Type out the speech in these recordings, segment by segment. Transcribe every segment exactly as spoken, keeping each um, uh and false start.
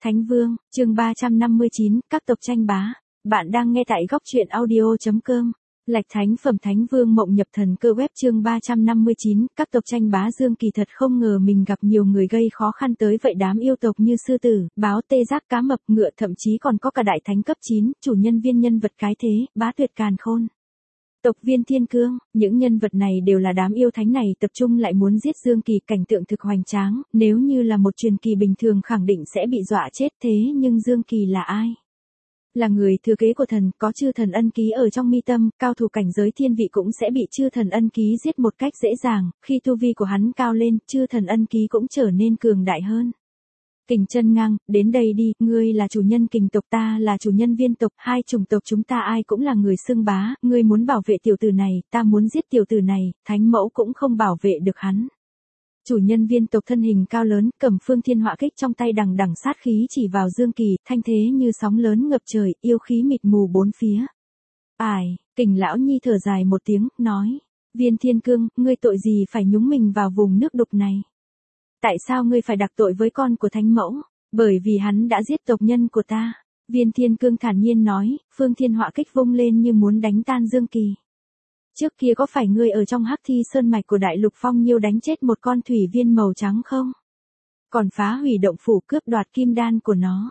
Thánh Vương, chương ba trăm năm mươi chín, các tộc tranh bá. Bạn đang nghe tại góc truyện audio chấm com. Lạch Thánh Phẩm Thánh Vương Mộng Nhập Thần Cơ web chương ba trăm năm mươi chín, các tộc tranh bá. Dương Kỳ thật không ngờ mình gặp nhiều người gây khó khăn tới vậy, đám yêu tộc như sư tử, báo, tê giác, cá mập, ngựa, thậm chí còn có cả đại thánh cấp chín, chủ nhân viên nhân vật cái thế, bá tuyệt càn khôn. Tộc Viên Thiên Cương, những nhân vật này đều là đám yêu thánh này tập trung lại muốn giết Dương Kỳ, cảnh tượng thực hoành tráng, nếu như là một truyền kỳ bình thường khẳng định sẽ bị dọa chết, thế nhưng Dương Kỳ là ai? Là người thừa kế của thần, có chư thần ân ký ở trong mi tâm, cao thủ cảnh giới thiên vị cũng sẽ bị chư thần ân ký giết một cách dễ dàng, khi tu vi của hắn cao lên, chư thần ân ký cũng trở nên cường đại hơn. Kình Chân Ngang, đến đây đi, ngươi là chủ nhân Kình tộc, ta là chủ nhân Viên tộc, hai chủng tộc chúng ta ai cũng là người xưng bá, ngươi muốn bảo vệ tiểu tử này, ta muốn giết tiểu tử này, thánh mẫu cũng không bảo vệ được hắn. Chủ nhân Viên tộc thân hình cao lớn, cầm phương thiên họa kích trong tay, đằng đằng sát khí chỉ vào Dương Kỳ, thanh thế như sóng lớn ngập trời, yêu khí mịt mù bốn phía. Ai, Kình lão nhi thở dài một tiếng, nói, Viên Thiên Cương, ngươi tội gì phải nhúng mình vào vùng nước đục này? Tại sao ngươi phải đặc tội với con của thánh mẫu? Bởi vì hắn đã giết tộc nhân của ta. Viên Thiên Cương thản nhiên nói, phương thiên họa kích vung lên như muốn đánh tan Dương Kỳ. Trước kia có phải ngươi ở trong Hắc Thi Sơn mạch của Đại Lục Phong Nhiêu đánh chết một con thủy viên màu trắng không? Còn phá hủy động phủ, cướp đoạt kim đan của nó.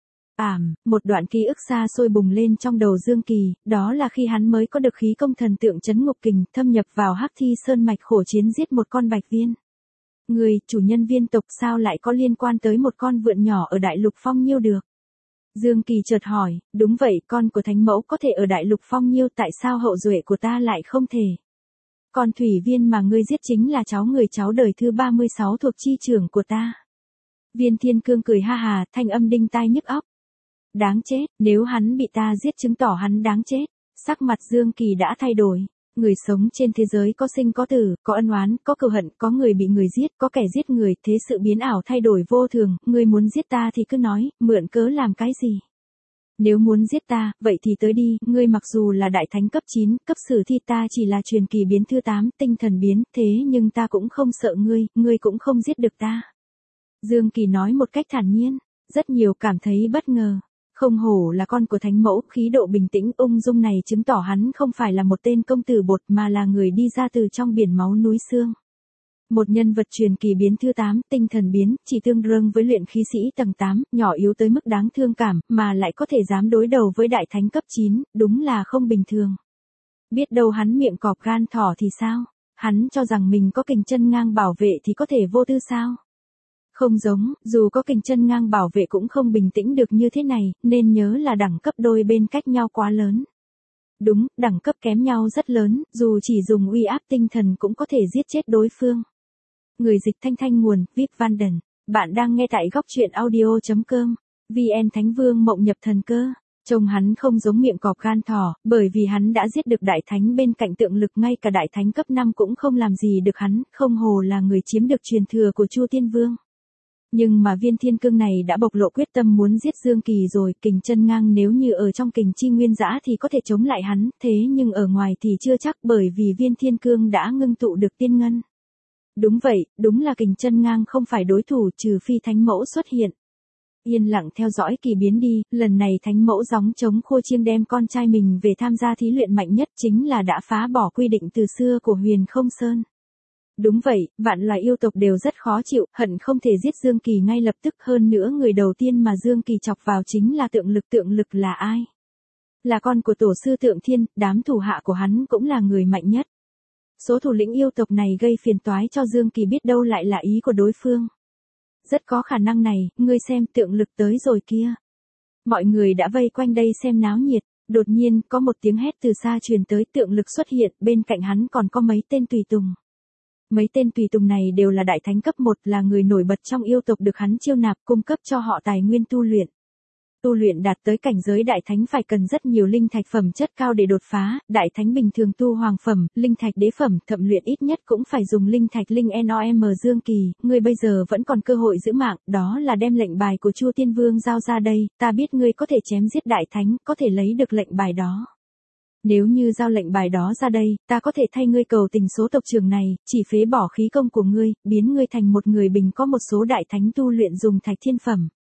Ảm, một đoạn ký ức xa xôi bùng lên trong đầu Dương Kỳ, đó là khi hắn mới có được khí công thần tượng trấn ngục kình, thâm nhập vào Hắc Thi Sơn mạch khổ chiến giết một con bạch viên. Người, chủ nhân Viên tộc, sao lại có liên quan tới một con vượn nhỏ ở Đại Lục Phong Nhiêu được? Dương Kỳ chợt hỏi, đúng vậy, con của thánh mẫu có thể ở Đại Lục Phong Nhiêu, tại sao hậu duệ của ta lại không thể? Con thủy viên mà ngươi giết chính là cháu người cháu đời thứ ba mươi sáu thuộc chi trưởng của ta. Viên Thiên Cương cười ha hà, thanh âm đinh tai nhức óc. Đáng chết, nếu hắn bị ta giết chứng tỏ hắn đáng chết. Sắc mặt Dương Kỳ đã thay đổi. Người sống trên thế giới có sinh có tử, có ân oán, có cừu hận, có người bị người giết, có kẻ giết người, thế sự biến ảo thay đổi vô thường, ngươi muốn giết ta thì cứ nói, mượn cớ làm cái gì? Nếu muốn giết ta, vậy thì tới đi, ngươi mặc dù là đại thánh cấp chín, cấp sử thi, ta chỉ là truyền kỳ biến thứ tám, tinh thần biến, thế nhưng ta cũng không sợ ngươi, ngươi cũng không giết được ta. Dương Kỳ nói một cách thản nhiên, rất nhiều cảm thấy bất ngờ. Không hổ là con của thánh mẫu, khí độ bình tĩnh ung dung này chứng tỏ hắn không phải là một tên công tử bột mà là người đi ra từ trong biển máu núi xương. Một nhân vật truyền kỳ biến thứ tám, tinh thần biến, chỉ tương đương với luyện khí sĩ tầng tám, nhỏ yếu tới mức đáng thương cảm, mà lại có thể dám đối đầu với đại thánh cấp chín, đúng là không bình thường. Biết đâu hắn miệng cọp gan thỏ thì sao? Hắn cho rằng mình có Kình Chân Ngang bảo vệ thì có thể vô tư sao? Không giống, dù có Kình Chân Ngang bảo vệ cũng không bình tĩnh được như thế này, nên nhớ là đẳng cấp đôi bên cách nhau quá lớn. Đúng, đẳng cấp kém nhau rất lớn, dù chỉ dùng uy áp tinh thần cũng có thể giết chết đối phương. Người dịch Thanh Thanh nguồn, Vip Vanden. Bạn đang nghe tại góc truyện audio chấm com. vê en Thánh Vương Mộng Nhập Thần Cơ. Trông hắn không giống miệng cọp gan thỏ, bởi vì hắn đã giết được đại thánh bên cạnh tượng lực, ngay cả đại thánh cấp năm cũng không làm gì được hắn, không hồ là người chiếm được truyền thừa của Chu Tiên Vương. Nhưng mà Viên Thiên Cương này đã bộc lộ quyết tâm muốn giết Dương Kỳ rồi, Kình Chân Ngang nếu như ở trong Kình Chi Nguyên Dã thì có thể chống lại hắn, thế nhưng ở ngoài thì chưa chắc, bởi vì Viên Thiên Cương đã ngưng tụ được tiên ngân. Đúng vậy, đúng là Kình Chân Ngang không phải đối thủ, trừ phi thánh mẫu xuất hiện. Yên lặng theo dõi kỳ biến đi, lần này thánh mẫu gióng trống khua chiêng đem con trai mình về tham gia thí luyện mạnh nhất, chính là đã phá bỏ quy định từ xưa của Huyền Không Sơn. Đúng vậy, vạn loài yêu tộc đều rất khó chịu, hận không thể giết Dương Kỳ ngay lập tức, hơn nữa người đầu tiên mà Dương Kỳ chọc vào chính là tượng lực. Tượng lực là ai? Là con của tổ sư Tượng Thiên, đám thủ hạ của hắn cũng là người mạnh nhất. Số thủ lĩnh yêu tộc này gây phiền toái cho Dương Kỳ, biết đâu lại là ý của đối phương. Rất có khả năng này, ngươi xem, tượng lực tới rồi kia. Mọi người đã vây quanh đây xem náo nhiệt, đột nhiên có một tiếng hét từ xa truyền tới, tượng lực xuất hiện, bên cạnh hắn còn có mấy tên tùy tùng. Mấy tên tùy tùng này đều là đại thánh cấp một, là người nổi bật trong yêu tộc được hắn chiêu nạp, cung cấp cho họ tài nguyên tu luyện. Tu luyện đạt tới cảnh giới đại thánh phải cần rất nhiều linh thạch phẩm chất cao để đột phá, đại thánh bình thường tu hoàng phẩm, linh thạch đế phẩm, thậm luyện ít nhất cũng phải dùng linh thạch linh nom. Dương Kỳ, ngươi bây giờ vẫn còn cơ hội giữ mạng, đó là đem lệnh bài của Chu Tiên Vương giao ra đây, ta biết ngươi có thể chém giết đại thánh, có thể lấy được lệnh bài đó. Nếu như giao lệnh bài đó ra đây, ta có thể thay ngươi cầu tình số tộc trưởng này, chỉ phế bỏ khí công của ngươi, biến ngươi thành một người bình có một số đại thánh tu luyện dùng thạch thiên phẩm.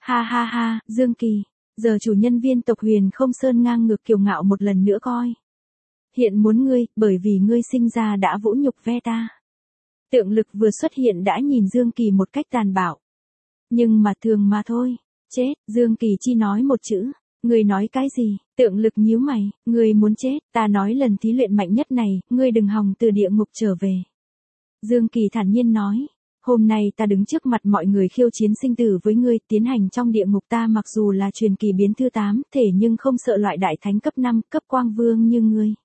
Ha ha ha, Dương Kỳ, giờ chủ nhân viên tộc Huyền Không Sơn ngang ngược kiêu ngạo một lần nữa coi. Hiện muốn ngươi, bởi vì ngươi sinh ra đã vũ nhục ve ta. Tượng Lực vừa xuất hiện đã nhìn Dương Kỳ một cách tàn bạo. Nhưng mà thường mà thôi. Chết, Dương Kỳ chỉ nói một chữ. Ngươi nói cái gì? Tượng Lực nhíu mày, ngươi muốn chết, ta nói lần thí luyện mạnh nhất này, ngươi đừng hòng từ địa ngục trở về. Dương Kỳ thản nhiên nói, hôm nay ta đứng trước mặt mọi người khiêu chiến sinh tử với ngươi, tiến hành trong địa ngục ta mặc dù là truyền kỳ biến thứ tám, thể nhưng không sợ loại đại thánh cấp năm, cấp quang vương như ngươi.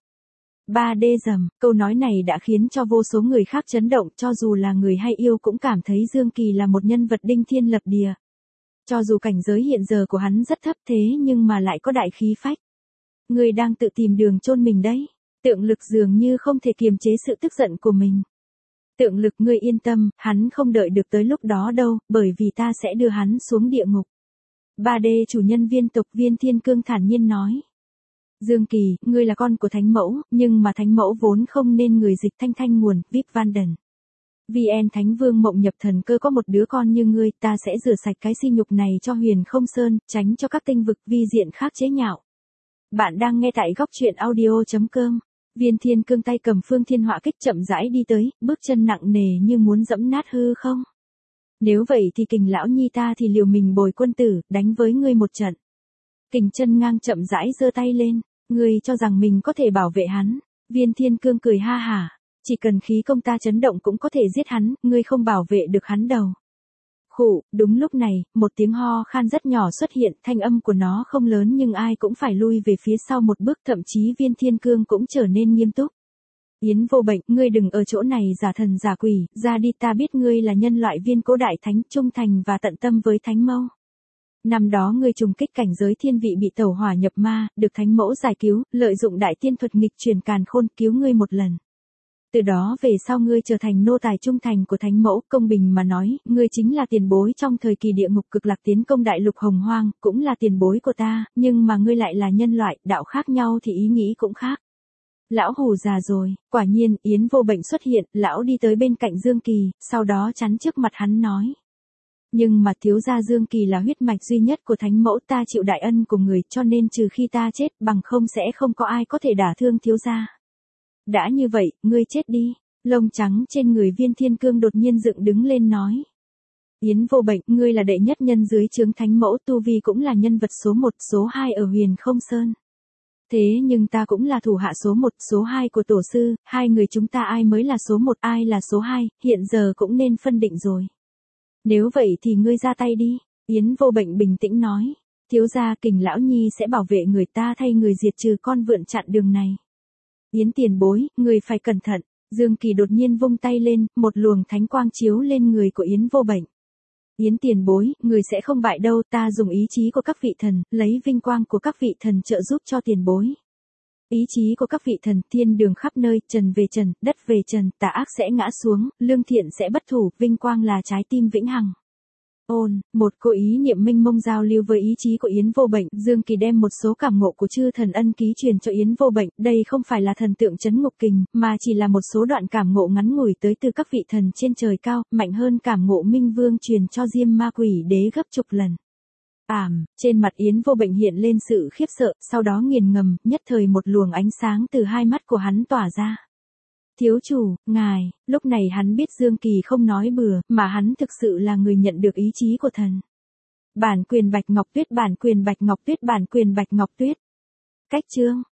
ba D rầm, câu nói này đã khiến cho vô số người khác chấn động, cho dù là người hay yêu cũng cảm thấy Dương Kỳ là một nhân vật đinh thiên lập địa. Cho dù cảnh giới hiện giờ của hắn rất thấp thế nhưng mà lại có đại khí phách. Ngươi đang tự tìm đường chôn mình đấy. Tượng Lực dường như không thể kiềm chế sự tức giận của mình. Tượng Lực, ngươi yên tâm, hắn không đợi được tới lúc đó đâu, bởi vì ta sẽ đưa hắn xuống địa ngục. ba D chủ nhân viên tộc Viên Thiên Cương thản nhiên nói. Dương Kỳ, ngươi là con của Thánh Mẫu, nhưng mà Thánh Mẫu vốn không nên người dịch thanh thanh nguồn, Vip Vanden. vê en Thánh Vương Mộng Nhập Thần Cơ có một đứa con như ngươi, ta sẽ rửa sạch cái sỉ nhục này cho Huyền Không Sơn, tránh cho các tinh vực vi diện khác chế nhạo. Bạn đang nghe tại góc truyện audio chấm com. Viên Thiên Cương tay cầm Phương Thiên Họa Kích chậm rãi đi tới, bước chân nặng nề như muốn dẫm nát hư không. Nếu vậy thì Kình lão nhi ta thì liều mình bồi quân tử, đánh với ngươi một trận. Kình Chân Ngang chậm rãi giơ tay lên, ngươi cho rằng mình có thể bảo vệ hắn. Viên Thiên Cương cười ha hả, chỉ cần khí công ta chấn động cũng có thể giết hắn, ngươi không bảo vệ được hắn đâu. Khụ, đúng lúc này, một tiếng ho khan rất nhỏ xuất hiện, thanh âm của nó không lớn nhưng ai cũng phải lui về phía sau một bước, thậm chí Viên Thiên Cương cũng trở nên nghiêm túc. Yến Vô Bệnh, ngươi đừng ở chỗ này giả thần giả quỷ, ra đi, ta biết ngươi là nhân loại Viên Cố Đại Thánh, trung thành và tận tâm với Thánh Mẫu. Năm đó ngươi trùng kích cảnh giới thiên vị bị tẩu hỏa nhập ma, được Thánh Mẫu giải cứu, lợi dụng đại tiên thuật nghịch truyền càn khôn cứu ngươi một lần. Từ đó về sau ngươi trở thành nô tài trung thành của Thánh Mẫu, công bình mà nói, ngươi chính là tiền bối trong thời kỳ địa ngục cực lạc tiến công đại lục hồng hoang, cũng là tiền bối của ta, nhưng mà ngươi lại là nhân loại, đạo khác nhau thì ý nghĩ cũng khác. Lão hù già rồi, quả nhiên, Yến Vô Bệnh xuất hiện, lão đi tới bên cạnh Dương Kỳ, sau đó chắn trước mặt hắn nói. Nhưng mà thiếu gia Dương Kỳ là huyết mạch duy nhất của Thánh Mẫu, ta chịu đại ân của người, cho nên trừ khi ta chết, bằng không sẽ không có ai có thể đả thương thiếu gia. Đã như vậy, ngươi chết đi. Lông trắng trên người Viên Thiên Cương đột nhiên dựng đứng lên nói. Yến Vô Bệnh, ngươi là đệ nhất nhân dưới trướng Thánh Mẫu, tu vi cũng là nhân vật số một, số hai ở Huyền Không Sơn. Thế nhưng ta cũng là thủ hạ số một, số hai của tổ sư, hai người chúng ta ai mới là số một, ai là số hai, hiện giờ cũng nên phân định rồi. Nếu vậy thì ngươi ra tay đi. Yến Vô Bệnh bình tĩnh nói. Thiếu gia Kình lão nhi sẽ bảo vệ người ta thay người diệt trừ con vượn chặn đường này. Yến tiền bối, người phải cẩn thận. Dương Kỳ đột nhiên vung tay lên, một luồng thánh quang chiếu lên người của Yến Vô Bệnh. Yến tiền bối, người sẽ không bại đâu, ta dùng ý chí của các vị thần, lấy vinh quang của các vị thần trợ giúp cho tiền bối. Ý chí của các vị thần, thiên đường khắp nơi, trần về trần, đất về trần, tà ác sẽ ngã xuống, lương thiện sẽ bất thủ, vinh quang là trái tim vĩnh hằng. Ôn, một cô ý niệm minh mông giao lưu với ý chí của Yến Vô Bệnh, Dương Kỳ đem một số cảm ngộ của chư thần ân ký truyền cho Yến Vô Bệnh, đây không phải là thần tượng trấn ngục kình, mà chỉ là một số đoạn cảm ngộ ngắn ngủi tới từ các vị thần trên trời cao, mạnh hơn cảm ngộ Minh Vương truyền cho Diêm Ma Quỷ Đế gấp chục lần. Ảm, trên mặt Yến Vô Bệnh hiện lên sự khiếp sợ, sau đó nghiền ngầm, nhất thời một luồng ánh sáng từ hai mắt của hắn tỏa ra. Thiếu chủ, ngài, lúc này hắn biết Dương Kỳ không nói bừa, mà hắn thực sự là người nhận được ý chí của thần. Bản quyền Bạch Ngọc Tuyết, bản quyền Bạch Ngọc Tuyết, bản quyền Bạch Ngọc Tuyết. Cách chương.